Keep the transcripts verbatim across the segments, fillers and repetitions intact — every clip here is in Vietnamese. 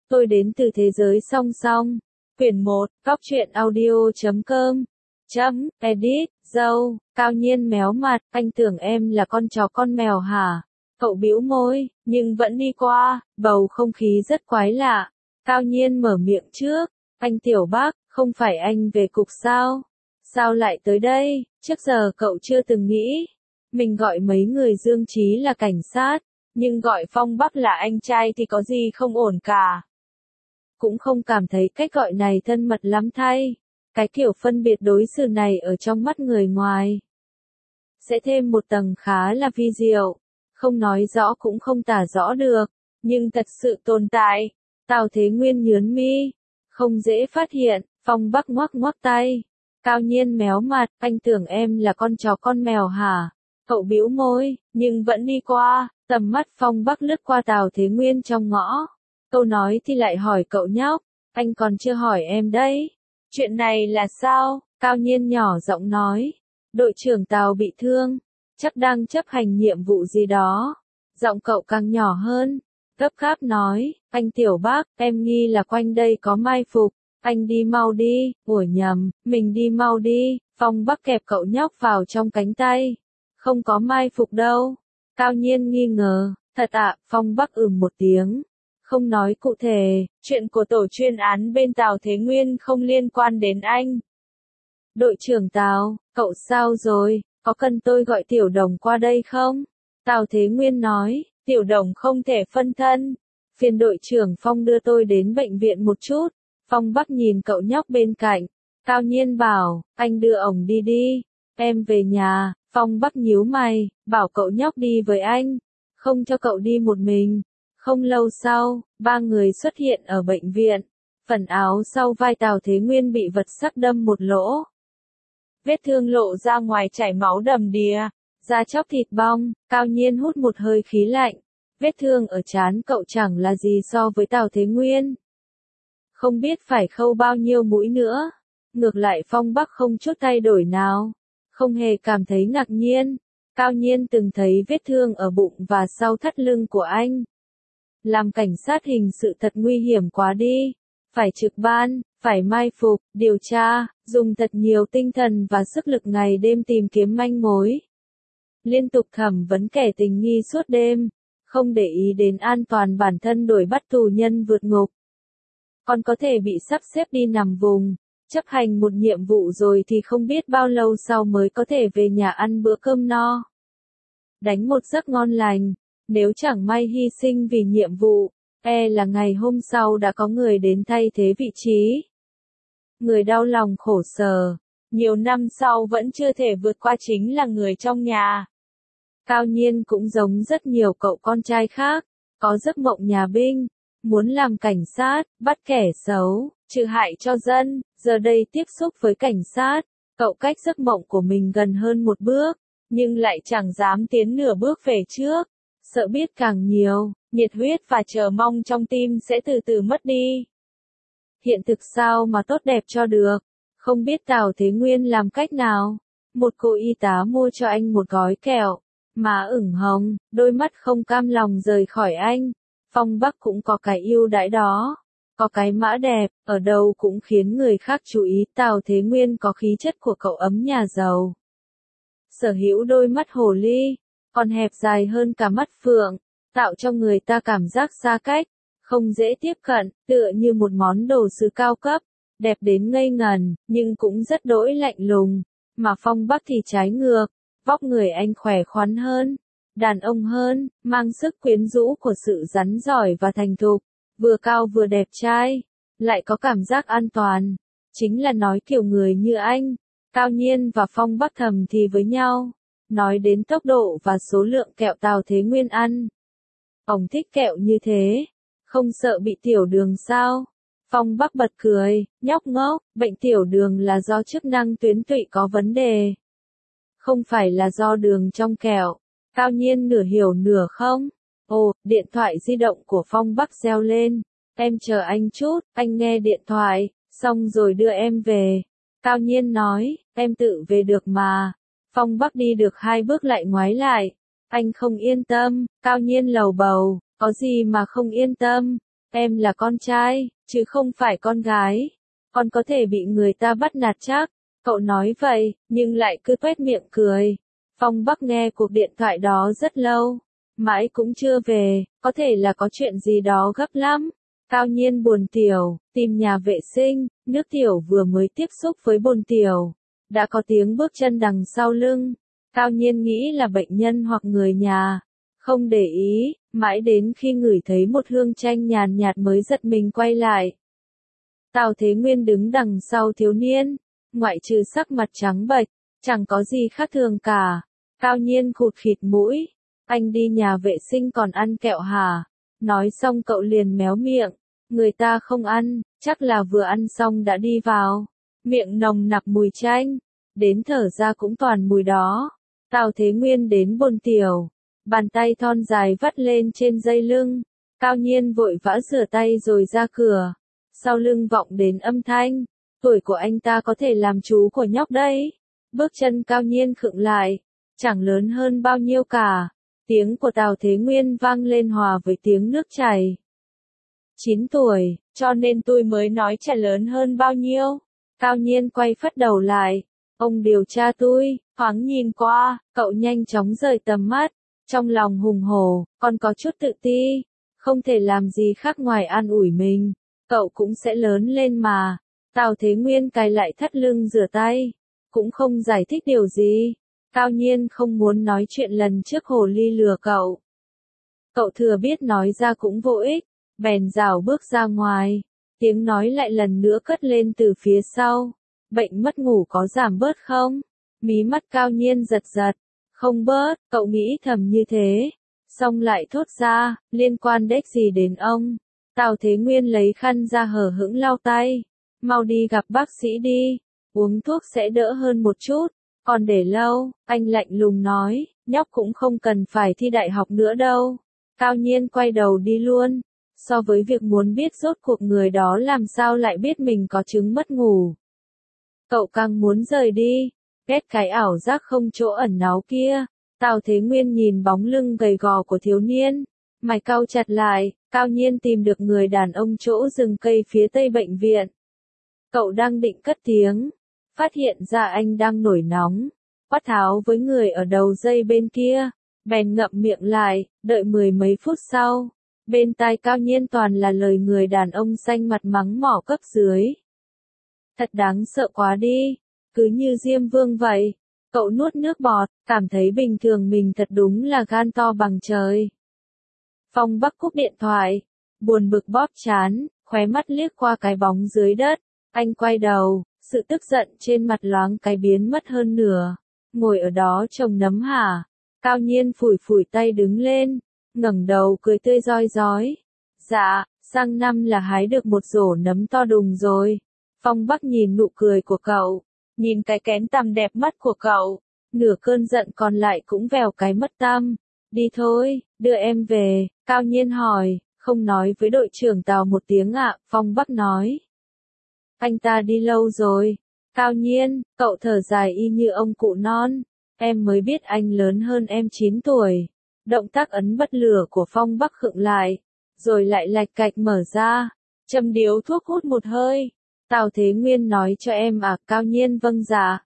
Tôi đến từ thế giới song song. Quyển một, Cóc truyện audio chấm com. Chấm, edit, dâu, Cao Nhiên méo mặt, anh tưởng em là con chó con mèo hả? Cậu bĩu môi, nhưng vẫn đi qua, bầu không khí rất quái lạ. Cao Nhiên mở miệng trước, anh Tiểu Bác, không phải anh về cục sao? Sao lại tới đây? Trước giờ cậu chưa từng nghĩ. Mình gọi mấy người Dương Chí là cảnh sát, nhưng gọi Phong Bắc là anh trai thì có gì không ổn cả. Cũng không cảm thấy cách gọi này thân mật lắm thay. Cái kiểu phân biệt đối xử này ở trong mắt người ngoài sẽ thêm một tầng khá là vi diệu, không nói rõ cũng không tả rõ được, nhưng thật sự tồn tại. Tào Thế Nguyên nhướng mi, không dễ phát hiện. Phong Bắc ngoắc ngoắc tay. Cao Nhiên méo mặt, anh tưởng em là con chó con mèo hả? Cậu bĩu môi, nhưng vẫn đi qua. Tầm mắt Phong Bắc lướt qua Tào Thế Nguyên trong ngõ. Câu nói thì lại hỏi cậu nhóc, anh còn chưa hỏi em đấy. Chuyện này là sao? Cao Nhiên nhỏ giọng nói. Đội trưởng Tào bị thương, chắc đang chấp hành nhiệm vụ gì đó. Giọng cậu càng nhỏ hơn, gấp gáp nói, anh Tiểu Bác, em nghi là quanh đây có mai phục. Anh đi mau đi. Ủa nhầm, mình đi mau đi. Phong Bắc kẹp cậu nhóc vào trong cánh tay. Không có mai phục đâu. Cao Nhiên nghi ngờ, thật ạ? Phong Bắc ừm một tiếng. Không nói cụ thể, chuyện của tổ chuyên án bên Tào Thế Nguyên không liên quan đến anh. Đội trưởng Tào, cậu sao rồi, có cần tôi gọi Tiểu Đồng qua đây không? Tào Thế Nguyên nói, Tiểu Đồng không thể phân thân. Phiền đội trưởng Phong đưa tôi đến bệnh viện một chút. Phong Bắc nhìn cậu nhóc bên cạnh. Cao Nhiên bảo, anh đưa ổng đi đi. Em về nhà. Phong Bắc nhíu mày, bảo cậu nhóc đi với anh. Không cho cậu đi một mình. Không lâu sau, ba người xuất hiện ở bệnh viện. Phần áo sau vai Tào Thế Nguyên bị vật sắc đâm một lỗ. Vết thương lộ ra ngoài chảy máu đầm đìa, da chóc thịt bong. Cao Nhiên hút một hơi khí lạnh. Vết thương ở trán cậu chẳng là gì so với Tào Thế Nguyên. Không biết phải khâu bao nhiêu mũi nữa. Ngược lại Phong Bắc không chút thay đổi nào. Không hề cảm thấy ngạc nhiên. Cao Nhiên từng thấy vết thương ở bụng và sau thắt lưng của anh. Làm cảnh sát hình sự thật nguy hiểm quá đi. Phải trực ban, phải mai phục, điều tra, dùng thật nhiều tinh thần và sức lực ngày đêm tìm kiếm manh mối. Liên tục thẩm vấn kẻ tình nghi suốt đêm. Không để ý đến an toàn bản thân đuổi bắt tù nhân vượt ngục. Còn có thể bị sắp xếp đi nằm vùng, chấp hành một nhiệm vụ rồi thì không biết bao lâu sau mới có thể về nhà ăn bữa cơm no. Đánh một giấc ngon lành, nếu chẳng may hy sinh vì nhiệm vụ, e là ngày hôm sau đã có người đến thay thế vị trí. Người đau lòng khổ sở, nhiều năm sau vẫn chưa thể vượt qua chính là người trong nhà. Cao Nhiên cũng giống rất nhiều cậu con trai khác, có giấc mộng nhà binh. Muốn làm cảnh sát, bắt kẻ xấu, trừ hại cho dân. Giờ đây tiếp xúc với cảnh sát, cậu cách giấc mộng của mình gần hơn một bước, nhưng lại chẳng dám tiến nửa bước về trước. Sợ biết càng nhiều, nhiệt huyết và chờ mong trong tim sẽ từ từ mất đi. Hiện thực sao mà tốt đẹp cho được. Không biết Tào Thế Nguyên làm cách nào. Một cô y tá mua cho anh một gói kẹo. Má ửng hồng, đôi mắt không cam lòng rời khỏi anh. Phong Bắc cũng có cái ưu đãi đó. Có cái mã đẹp, ở đâu cũng khiến người khác chú ý. Tào Thế Nguyên có khí chất của cậu ấm nhà giàu. Sở hữu đôi mắt hồ ly, còn hẹp dài hơn cả mắt phượng, tạo cho người ta cảm giác xa cách, không dễ tiếp cận, tựa như một món đồ sứ cao cấp, đẹp đến ngây ngần, nhưng cũng rất đỗi lạnh lùng. Mà Phong Bắc thì trái ngược, vóc người anh khỏe khoắn hơn, đàn ông hơn, mang sức quyến rũ của sự rắn giỏi và thành thục, vừa cao vừa đẹp trai, lại có cảm giác an toàn. Chính là nói kiểu người như anh. Cao Nhiên và Phong Bắc thầm thì với nhau, nói đến tốc độ và số lượng kẹo Tào Thế Nguyên ăn. Ông thích kẹo như thế, không sợ bị tiểu đường sao? Phong Bắc bật cười, nhóc ngốc, bệnh tiểu đường là do chức năng tuyến tụy có vấn đề. Không phải là do đường trong kẹo. Cao Nhiên nửa hiểu nửa không. Ồ, điện thoại di động của Phong Bắc reo lên. Em chờ anh chút, anh nghe điện thoại, xong rồi đưa em về. Cao Nhiên nói, em tự về được mà. Phong Bắc đi được hai bước lại ngoái lại. Anh không yên tâm. Cao Nhiên lầu bầu, có gì mà không yên tâm. Em là con trai, chứ không phải con gái. Con có thể bị người ta bắt nạt chắc. Cậu nói vậy, nhưng lại cứ tuét miệng cười. Phong Bắc nghe cuộc điện thoại đó rất lâu. Mãi cũng chưa về, có thể là có chuyện gì đó gấp lắm. Cao Nhiên buồn tiểu, tìm nhà vệ sinh, nước tiểu vừa mới tiếp xúc với bồn tiểu. Đã có tiếng bước chân đằng sau lưng. Cao Nhiên nghĩ là bệnh nhân hoặc người nhà. Không để ý, mãi đến khi ngửi thấy một hương chanh nhàn nhạt mới giật mình quay lại. Tào Thế Nguyên đứng đằng sau thiếu niên, ngoại trừ sắc mặt trắng bệch, chẳng có gì khác thường cả. Cao Nhiên khụt khịt mũi, anh đi nhà vệ sinh còn ăn kẹo hả? Nói xong cậu liền méo miệng, người ta không ăn, chắc là vừa ăn xong đã đi vào. Miệng nồng nặc mùi chanh, đến thở ra cũng toàn mùi đó. Tào Thế Nguyên đến bồn tiểu, bàn tay thon dài vắt lên trên dây lưng. Cao Nhiên vội vã rửa tay rồi ra cửa. Sau lưng vọng đến âm thanh, tuổi của anh ta có thể làm chú của nhóc đấy. Bước chân Cao Nhiên khựng lại, chẳng lớn hơn bao nhiêu cả. Tiếng của Tào Thế Nguyên vang lên hòa với tiếng nước chảy. chín tuổi, cho nên tôi mới nói trẻ lớn hơn bao nhiêu. Cao Nhiên quay phất đầu lại. Ông điều tra tôi, thoáng nhìn qua, cậu nhanh chóng rời tầm mắt. Trong lòng hùng hổ, còn có chút tự ti. Không thể làm gì khác ngoài an ủi mình. Cậu cũng sẽ lớn lên mà. Tào Thế Nguyên cài lại thắt lưng rửa tay. Cũng không giải thích điều gì. Cao Nhiên không muốn nói chuyện lần trước hồ ly lừa cậu. Cậu thừa biết nói ra cũng vô ích. Bèn rảo bước ra ngoài. Tiếng nói lại lần nữa cất lên từ phía sau. Bệnh mất ngủ có giảm bớt không? Mí mắt Cao Nhiên giật giật. Không bớt, cậu nghĩ thầm như thế. Xong lại thốt ra, liên quan đếch gì đến ông. Tào Thế Nguyên lấy khăn ra hở hững lau tay. Mau đi gặp bác sĩ đi. Uống thuốc sẽ đỡ hơn một chút. Còn để lâu, anh lạnh lùng nói, nhóc cũng không cần phải thi đại học nữa đâu. Cao Nhiên quay đầu đi luôn. So với việc muốn biết rốt cuộc người đó làm sao lại biết mình có chứng mất ngủ. Cậu càng muốn rời đi. Ghét cái ảo giác không chỗ ẩn náu kia. Tào Thế Nguyên nhìn bóng lưng gầy gò của thiếu niên. Mày cau chặt lại, Cao Nhiên tìm được người đàn ông chỗ rừng cây phía tây bệnh viện. Cậu đang định cất tiếng. Phát hiện ra anh đang nổi nóng. Quát tháo với người ở đầu dây bên kia. Bèn ngậm miệng lại, đợi mười mấy phút sau. Bên tai Cao Nhiên toàn là lời người đàn ông xanh mặt mắng mỏ cấp dưới. Thật đáng sợ quá đi. Cứ như Diêm Vương vậy. Cậu nuốt nước bọt, cảm thấy bình thường mình thật đúng là gan to bằng trời. Phong Bắc cúp điện thoại. Buồn bực bóp chán, khóe mắt liếc qua cái bóng dưới đất. Anh quay đầu, sự tức giận trên mặt loáng cái biến mất hơn nửa. Ngồi ở đó trồng nấm hả? Cao Nhiên phủi phủi tay đứng lên, ngẩng đầu cười tươi rói rói. Dạ, sang năm là hái được một rổ nấm to đùng rồi. Phong Bắc nhìn nụ cười của cậu, nhìn cái kén tằm đẹp mắt của cậu, nửa cơn giận còn lại cũng vèo cái mất tăm. Đi thôi, đưa em về. Cao Nhiên hỏi, không nói với đội trưởng Tào một tiếng ạ. Phong Bắc nói. Anh ta đi lâu rồi. Cao Nhiên, cậu thở dài y như ông cụ non. Em mới biết anh lớn hơn em chín tuổi. Động tác ấn bật lửa của Phong Bắc khựng lại, rồi lại lạch cạch mở ra, châm điếu thuốc hút một hơi. Tào Thế Nguyên nói cho em à? Cao Nhiên vâng dạ.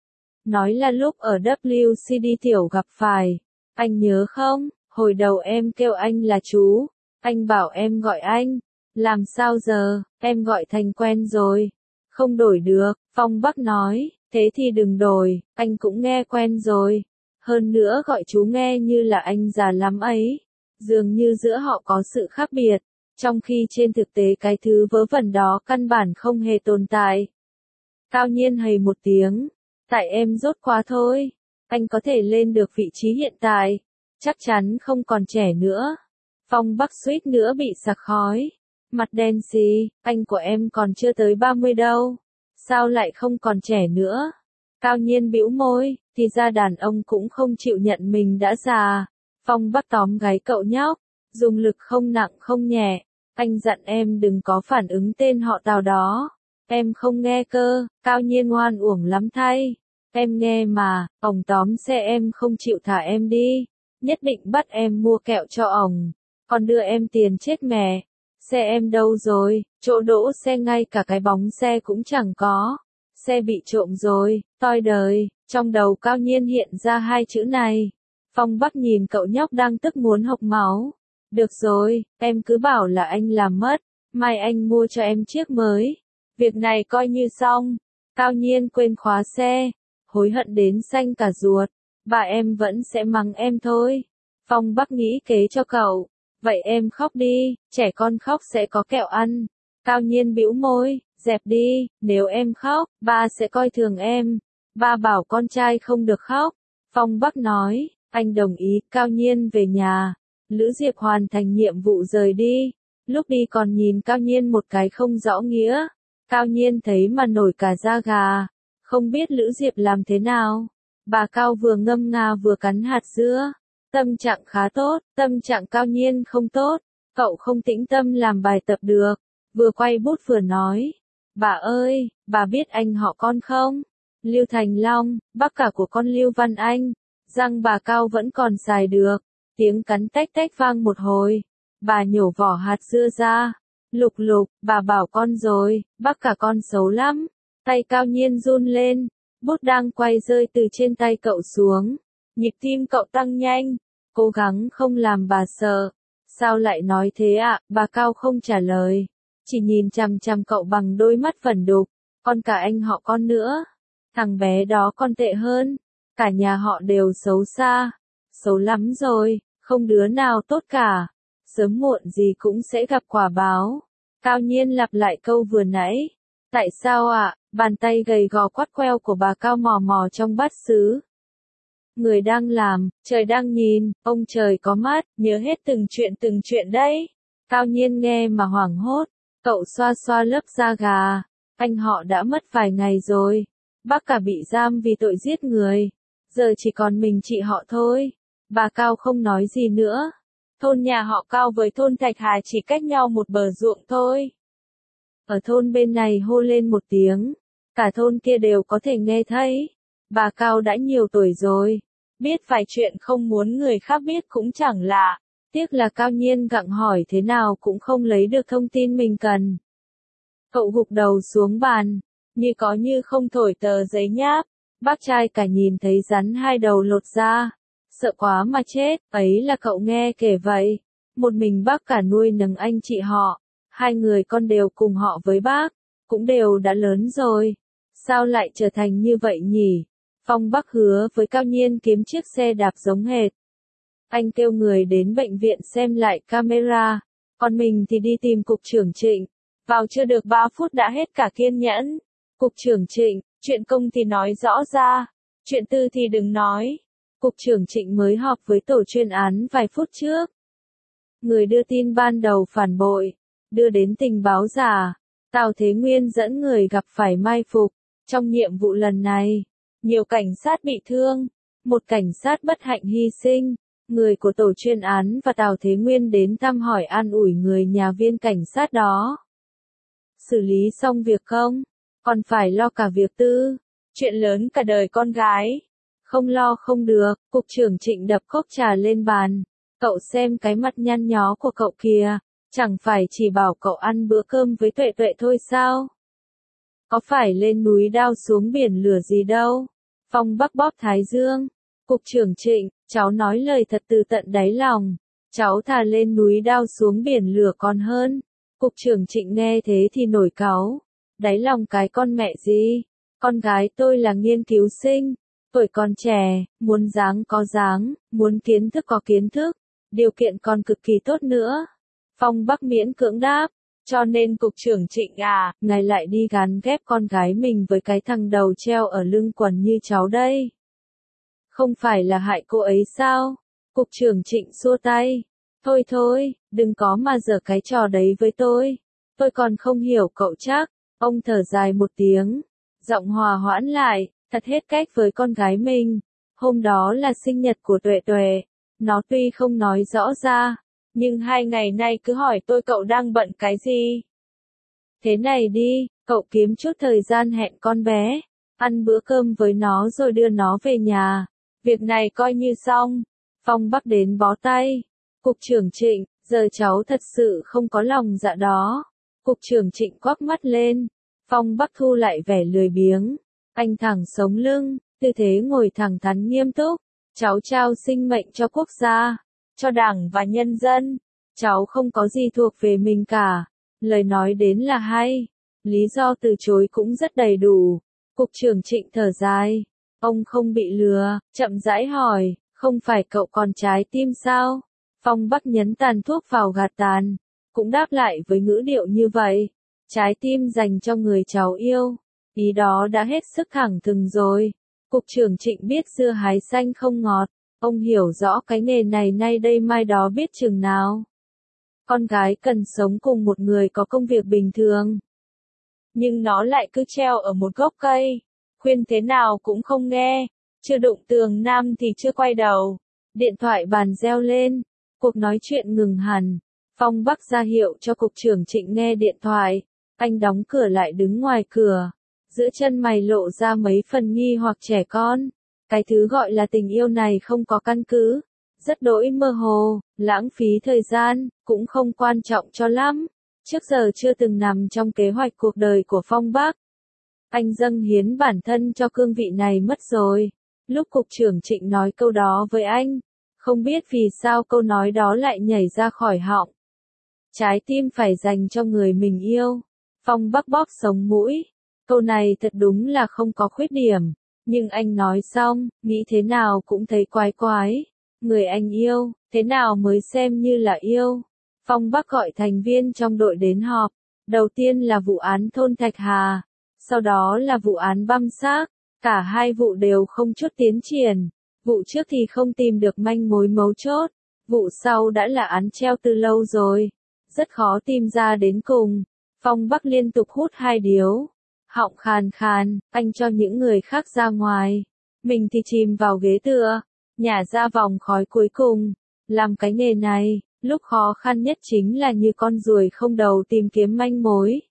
Nói là lúc ở W C D tiểu gặp phải. Anh nhớ không, hồi đầu em kêu anh là chú. Anh bảo em gọi anh. Làm sao giờ, em gọi thành quen rồi. Không đổi được, Phong Bắc nói, thế thì đừng đổi, anh cũng nghe quen rồi. Hơn nữa gọi chú nghe như là anh già lắm ấy. Dường như giữa họ có sự khác biệt, trong khi trên thực tế cái thứ vớ vẩn đó căn bản không hề tồn tại. Cao Nhiên hầy một tiếng, tại em dốt quá thôi. Anh có thể lên được vị trí hiện tại, chắc chắn không còn trẻ nữa. Phong Bắc suýt nữa bị sặc khói. Mặt đen xì, anh của em còn chưa tới ba mươi đâu. Sao lại không còn trẻ nữa? Cao Nhiên bĩu môi, thì ra đàn ông cũng không chịu nhận mình đã già. Phong Bắc tóm gáy cậu nhóc, dùng lực không nặng không nhẹ. Anh dặn em đừng có phản ứng tên họ Tào đó. Em không nghe cơ. Cao Nhiên ngoan uổng lắm thay. Em nghe mà, ổng tóm xe em không chịu thả em đi. Nhất định bắt em mua kẹo cho ổng. Còn đưa em tiền chết mẹ. Xe em đâu rồi, chỗ đỗ xe ngay cả cái bóng xe cũng chẳng có. Xe bị trộm rồi, toi đời, trong đầu Cao Nhiên hiện ra hai chữ này. Phong Bắc nhìn cậu nhóc đang tức muốn hộc máu. Được rồi, em cứ bảo là anh làm mất, mai anh mua cho em chiếc mới. Việc này coi như xong. Cao Nhiên quên khóa xe, hối hận đến xanh cả ruột. Bà em vẫn sẽ mắng em thôi. Phong Bắc nghĩ kế cho cậu. Vậy em khóc đi, trẻ con khóc sẽ có kẹo ăn. Cao Nhiên bĩu môi, dẹp đi, nếu em khóc, ba sẽ coi thường em. Ba bảo con trai không được khóc. Phong Bắc nói, anh đồng ý. Cao Nhiên về nhà. Lữ Diệp hoàn thành nhiệm vụ rời đi. Lúc đi còn nhìn Cao Nhiên một cái không rõ nghĩa. Cao Nhiên thấy mà nổi cả da gà. Không biết Lữ Diệp làm thế nào. Bà Cao vừa ngâm nga vừa cắn hạt dưa. Tâm trạng khá tốt, tâm trạng Cao Nhiên không tốt. Cậu không tĩnh tâm làm bài tập được. Vừa quay bút vừa nói. Bà ơi, bà biết anh họ con không? Lưu Thành Long, bác cả của con Lưu Văn Anh. Răng bà Cao vẫn còn xài được. Tiếng cắn tách tách vang một hồi. Bà nhổ vỏ hạt dưa ra. Lục lục, bà bảo con rồi, bác cả con xấu lắm. Tay Cao Nhiên run lên. Bút đang quay rơi từ trên tay cậu xuống. Nhịp tim cậu tăng nhanh. Cố gắng không làm bà sợ. Sao lại nói thế ạ? À? Bà Cao không trả lời. Chỉ nhìn chằm chằm cậu bằng đôi mắt vẩn đục. Còn cả anh họ con nữa. Thằng bé đó còn tệ hơn. Cả nhà họ đều xấu xa. Xấu lắm rồi, không đứa nào tốt cả. Sớm muộn gì cũng sẽ gặp quả báo. Cao Nhiên lặp lại câu vừa nãy. Tại sao ạ? À? Bàn tay gầy gò quắt queo của bà Cao mò mò trong bát sứ. Người đang làm, trời đang nhìn, ông trời có mắt, nhớ hết từng chuyện từng chuyện đấy. Cao Nhiên nghe mà hoảng hốt, cậu xoa xoa lớp da gà. Anh họ đã mất vài ngày rồi. Bác cả bị giam vì tội giết người. Giờ chỉ còn mình chị họ thôi. Bà Cao không nói gì nữa. Thôn nhà họ Cao với thôn Thạch Hà chỉ cách nhau một bờ ruộng thôi. Ở thôn bên này hô lên một tiếng. Cả thôn kia đều có thể nghe thấy. Bà Cao đã nhiều tuổi rồi. Biết vài chuyện không muốn người khác biết cũng chẳng lạ. Tiếc là Cao Nhiên gặng hỏi thế nào cũng không lấy được thông tin mình cần. Cậu gục đầu xuống bàn. Như có như không thổi tờ giấy nháp. Bác trai cả nhìn thấy rắn hai đầu lột ra. Sợ quá mà chết, ấy là cậu nghe kể vậy. Một mình bác cả nuôi nấng anh chị họ. Hai người con đều cùng họ với bác. Cũng đều đã lớn rồi. Sao lại trở thành như vậy nhỉ? Phong Bắc hứa với Cao Nhiên kiếm chiếc xe đạp giống hệt. Anh kêu người đến bệnh viện xem lại camera. Còn mình thì đi tìm cục trưởng Trịnh. Vào chưa được ba phút đã hết cả kiên nhẫn. Cục trưởng Trịnh, chuyện công thì nói rõ ra. Chuyện tư thì đừng nói. Cục trưởng Trịnh mới họp với tổ chuyên án vài phút trước. Người đưa tin ban đầu phản bội. Đưa đến tình báo giả. Tào Thế Nguyên dẫn người gặp phải mai phục. Trong nhiệm vụ lần này, nhiều cảnh sát bị thương. Một cảnh sát bất hạnh hy sinh. Người của tổ chuyên án và Tào Thế Nguyên đến thăm hỏi an ủi người nhà viên cảnh sát đó. Xử lý xong việc không? Còn phải lo cả việc tư. Chuyện lớn cả đời con gái. Không lo không được. Cục trưởng Trịnh đập cốc trà lên bàn. Cậu xem cái mặt nhăn nhó của cậu kìa. Chẳng phải chỉ bảo cậu ăn bữa cơm với Tuệ Tuệ thôi sao? Có phải lên núi đao xuống biển lửa gì đâu? Phong Bắc bóp thái dương. Cục trưởng Trịnh, cháu nói lời thật từ tận đáy lòng. Cháu thà lên núi đao xuống biển lửa còn hơn. Cục trưởng Trịnh nghe thế thì nổi cáu. Đáy lòng cái con mẹ gì? Con gái tôi là nghiên cứu sinh. Tuổi còn trẻ, muốn dáng có dáng, muốn kiến thức có kiến thức. Điều kiện còn cực kỳ tốt nữa. Phong Bắc miễn cưỡng đáp. Cho nên cục trưởng Trịnh à, ngài lại đi gán ghép con gái mình với cái thằng đầu treo ở lưng quần như cháu đây. Không phải là hại cô ấy sao? Cục trưởng Trịnh xua tay. Thôi thôi, đừng có mà giở cái trò đấy với tôi. Tôi còn không hiểu cậu chắc. Ông thở dài một tiếng. Giọng hòa hoãn lại, thật hết cách với con gái mình. Hôm đó là sinh nhật của Tuệ Tuệ. Nó tuy không nói rõ ra. Nhưng hai ngày nay cứ hỏi tôi cậu đang bận cái gì. Thế này đi, cậu kiếm chút thời gian hẹn con bé. Ăn bữa cơm với nó rồi đưa nó về nhà. Việc này coi như xong. Phong Bắc đến bó tay. Cục trưởng Trịnh, Giờ cháu thật sự không có lòng dạ đó. Cục trưởng Trịnh quắc mắt lên. Phong Bắc thu lại vẻ lười biếng. Anh thẳng sống lưng, tư thế ngồi thẳng thắn nghiêm túc. Cháu trao sinh mệnh cho quốc gia, cho đảng và nhân dân. Cháu không có gì thuộc về mình cả. Lời nói đến là hay. Lý do từ chối cũng rất đầy đủ. Cục trưởng Trịnh thở dài. Ông không bị lừa, chậm rãi hỏi, không phải cậu còn trái tim sao? Phong Bắc nhấn tàn thuốc vào gạt tàn. Cũng đáp lại với ngữ điệu như vậy. Trái tim dành cho người cháu yêu. Ý đó đã hết sức thẳng thừng rồi. Cục trưởng Trịnh biết dưa hái xanh không ngọt. Ông hiểu rõ cái nghề này nay đây mai đó biết chừng nào. Con gái cần sống cùng một người có công việc bình thường. Nhưng nó lại cứ treo ở một gốc cây. Khuyên thế nào cũng không nghe. Chưa đụng tường nam thì chưa quay đầu. Điện thoại bàn reo lên. Cuộc nói chuyện ngừng hẳn. Phong Bắc ra hiệu cho cục trưởng Trịnh nghe điện thoại. Anh đóng cửa lại đứng ngoài cửa. Giữa chân mày lộ ra mấy phần nghi hoặc trẻ con. Cái thứ gọi là tình yêu này không có căn cứ. Rất đỗi mơ hồ, lãng phí thời gian, cũng không quan trọng cho lắm. Trước giờ chưa từng nằm trong kế hoạch cuộc đời của Phong Bắc. Anh dâng hiến bản thân cho cương vị này mất rồi. Lúc cục trưởng Trịnh nói câu đó với anh, không biết vì sao câu nói đó lại nhảy ra khỏi họng. Trái tim phải dành cho người mình yêu. Phong Bắc bóp sống mũi. Câu này thật đúng là không có khuyết điểm. Nhưng anh nói xong, nghĩ thế nào cũng thấy quái quái. Người anh yêu, thế nào mới xem như là yêu? Phong Bắc gọi thành viên trong đội đến họp. Đầu tiên là vụ án thôn Thạch Hà. Sau đó là vụ án băm xác. Cả hai vụ đều không chút tiến triển. Vụ trước thì không tìm được manh mối mấu chốt. Vụ sau đã là án treo từ lâu rồi. Rất khó tìm ra đến cùng. Phong Bắc liên tục hút hai điếu. Họng khàn khàn, anh cho những người khác ra ngoài. Mình thì chìm vào ghế tựa. Nhả ra vòng khói cuối cùng. Làm cái nghề này, lúc khó khăn nhất chính là như con ruồi không đầu tìm kiếm manh mối.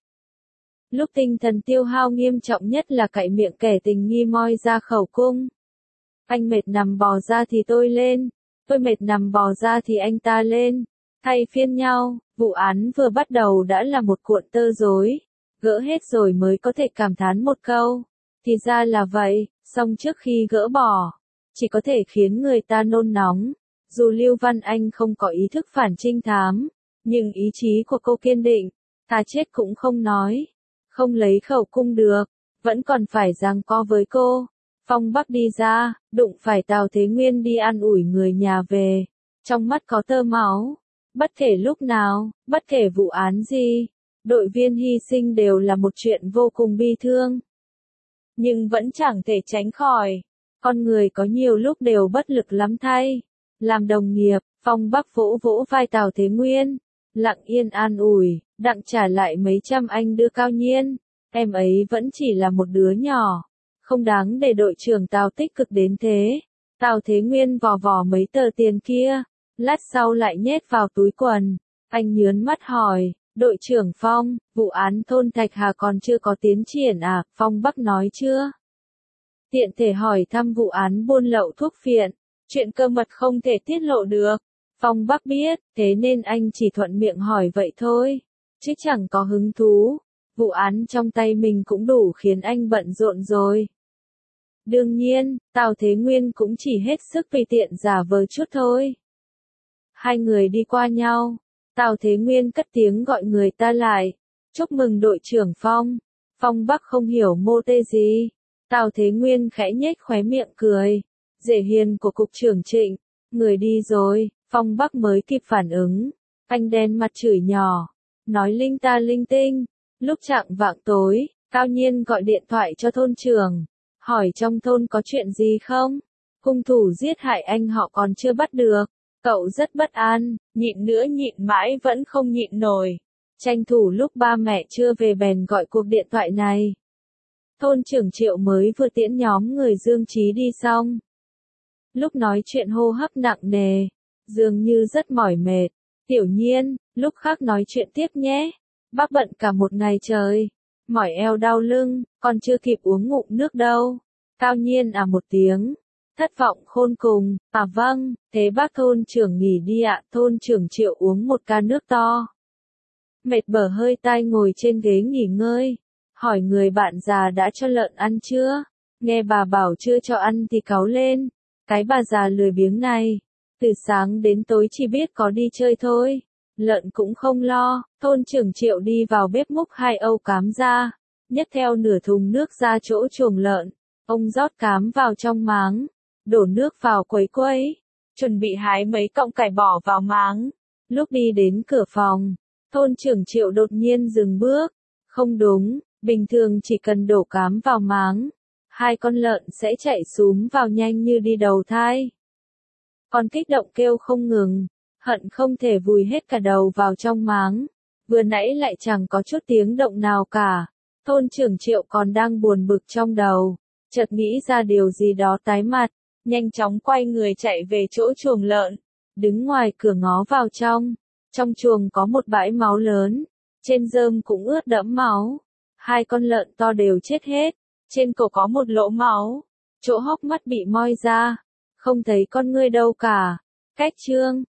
Lúc tinh thần tiêu hao nghiêm trọng nhất là cạy miệng kẻ tình nghi moi ra khẩu cung. Anh mệt nằm bò ra thì tôi lên. Tôi mệt nằm bò ra thì anh ta lên. Thay phiên nhau, vụ án vừa bắt đầu đã là một cuộn tơ rối. Gỡ hết rồi mới có thể cảm thán một câu. Thì ra là vậy, song trước khi gỡ bỏ, chỉ có thể khiến người ta nôn nóng. Dù Lưu Văn Anh không có ý thức phản trinh thám, nhưng ý chí của cô kiên định, thà chết cũng không nói. Không lấy khẩu cung được, vẫn còn phải giằng co với cô. Phong Bắc đi ra, đụng phải Tào Thế Nguyên đi an ủi người nhà về. Trong mắt có tơ máu. Bất kể lúc nào, bất kể vụ án gì, đội viên hy sinh đều là một chuyện vô cùng bi thương. Nhưng vẫn chẳng thể tránh khỏi. Con người có nhiều lúc đều bất lực lắm thay. Làm đồng nghiệp, Phong Bắc vỗ vỗ vai Tào Thế Nguyên. Lặng yên an ủi, đặng trả lại mấy trăm anh đưa Cao Nhiên. Em ấy vẫn chỉ là một đứa nhỏ. Không đáng để đội trưởng Tào tích cực đến thế. Tào Thế Nguyên vò vò mấy tờ tiền kia. Lát sau lại nhét vào túi quần. Anh nhớn mắt hỏi, đội trưởng Phong, vụ án thôn Thạch Hà còn chưa có tiến triển à? Phong Bắc nói chưa. Tiện thể hỏi thăm vụ án buôn lậu thuốc phiện. Chuyện cơ mật không thể tiết lộ được. Phong Bắc biết, thế nên anh chỉ thuận miệng hỏi vậy thôi. Chứ chẳng có hứng thú. Vụ án trong tay mình cũng đủ khiến anh bận rộn rồi. Đương nhiên, Tào Thế Nguyên cũng chỉ hết sức vì tiện giả vờ chút thôi. Hai người đi qua nhau. Tào Thế Nguyên cất tiếng gọi người ta lại. Chúc mừng đội trưởng Phong. Phong Bắc không hiểu mô tê gì. Tào Thế Nguyên khẽ nhếch khóe miệng cười. Rể hiền của cục trưởng Trịnh. Người đi rồi, Phong Bắc mới kịp phản ứng. Anh đen mặt chửi nhỏ. Nói linh ta linh tinh. Lúc chạng vạng tối, Cao Nhiên gọi điện thoại cho thôn trưởng. Hỏi trong thôn có chuyện gì không? Hung thủ giết hại anh họ còn chưa bắt được. Cậu rất bất an, nhịn nữa nhịn mãi vẫn không nhịn nổi. Tranh thủ lúc ba mẹ chưa về bèn gọi cuộc điện thoại này. Thôn trưởng Triệu mới vừa tiễn nhóm người Dương Trí đi xong. Lúc nói chuyện hô hấp nặng nề, dường như rất mỏi mệt. Tiểu Nhiên, lúc khác nói chuyện tiếp nhé. Bác bận cả một ngày trời. Mỏi eo đau lưng, còn chưa kịp uống ngụm nước đâu. Cao Nhiên à một tiếng. Thất vọng khôn cùng, à vâng, thế bác thôn trưởng nghỉ đi ạ. Thôn trưởng Triệu uống một ca nước to. Mệt bở hơi tai ngồi trên ghế nghỉ ngơi. Hỏi người bạn già đã cho lợn ăn chưa? Nghe bà bảo chưa cho ăn thì cáu lên. Cái bà già lười biếng này. Từ sáng đến tối chỉ biết có đi chơi thôi. Lợn cũng không lo. Thôn trưởng Triệu đi vào bếp múc hai âu cám ra. Nhấc theo nửa thùng nước ra chỗ chuồng lợn. Ông rót cám vào trong máng. Đổ nước vào quấy quấy. Chuẩn bị hái mấy cọng cải bỏ vào máng. Lúc đi đến cửa phòng. Thôn trưởng Triệu đột nhiên dừng bước. Không đúng, bình thường chỉ cần đổ cám vào máng. Hai con lợn sẽ chạy súm vào nhanh như đi đầu thai. Con kích động kêu không ngừng. Hận không thể vùi hết cả đầu vào trong máng. Vừa nãy lại chẳng có chút tiếng động nào cả. Thôn trưởng Triệu còn đang buồn bực trong đầu. Chợt nghĩ ra điều gì đó tái mặt. Nhanh chóng quay người chạy về chỗ chuồng lợn. Đứng ngoài cửa ngó vào trong. Trong chuồng có một bãi máu lớn. Trên rơm cũng ướt đẫm máu. Hai con lợn to đều chết hết. Trên cổ có một lỗ máu. Chỗ hốc mắt bị moi ra. Không thấy con ngươi đâu cả. Cách chương